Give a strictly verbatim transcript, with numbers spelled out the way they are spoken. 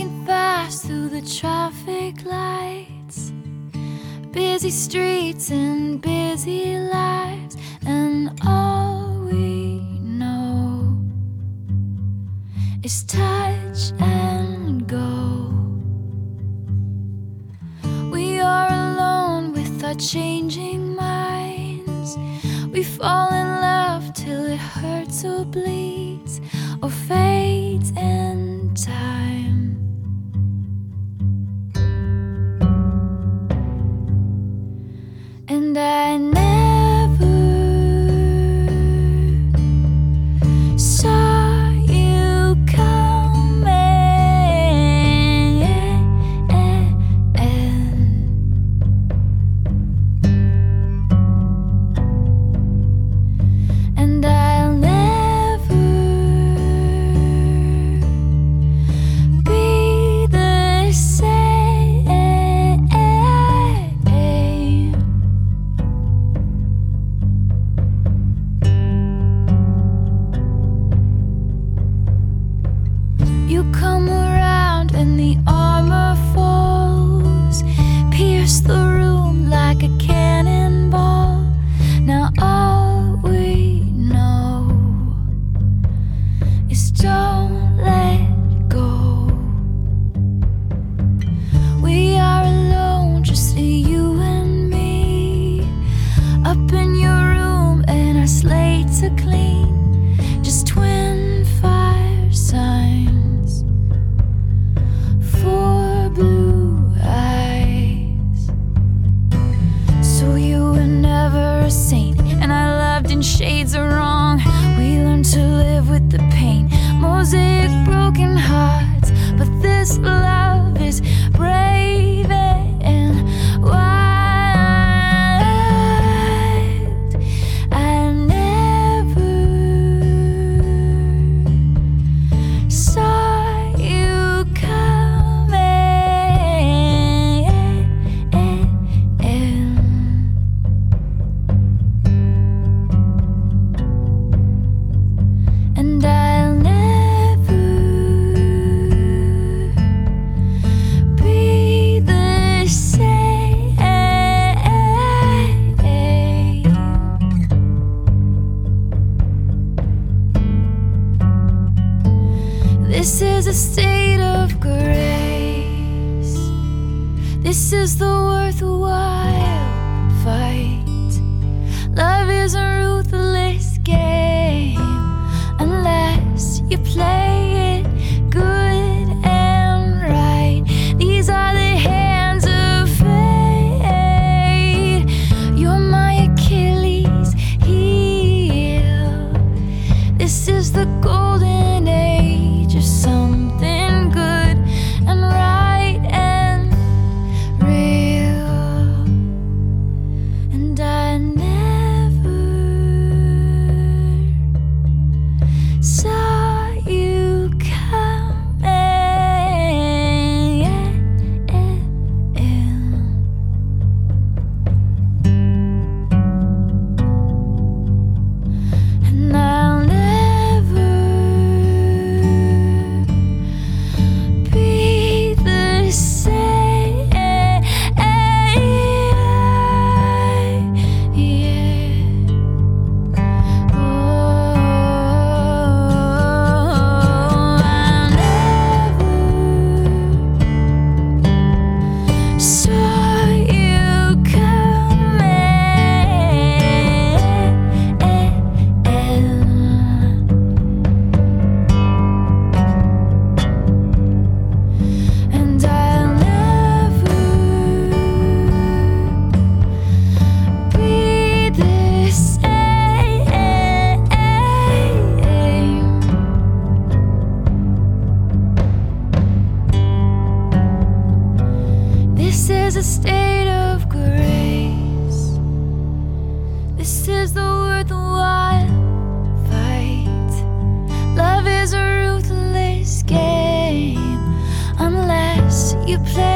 walking fast through the traffic lights, busy streets and busy lives, and all we know is touch and go. We are alone with our changing minds. We fall in love till it hurts or bleeds or fades in time. And I never saw you coming, and I'll never be the same. You come around and the armor falls, pierce the room like a cannonball. Now all we know is don't let go. We are alone, just you and me, up in your room and our slates are clean, just twin fire signs for blue eyes. So you were never a saint, and I loved in shades of wrong. We learned to live with the pain, mosaic broken hearts, but this love is brave and wild. I never saw you coming, and I'll never be the same. This is a state of grace. This is the worthwhile fight. Love is a ruthless game unless you play it good and right. These are the hands of fate. You're my Achilles heel. This is the golden age of something good and right and real. And I never saw you coming, and I'll never be the same. Yeah. Oh, I never saw you coming, and I'll never be the same. This is a state of grace. This is the worthwhile fight. Love is a ruthless game unless you play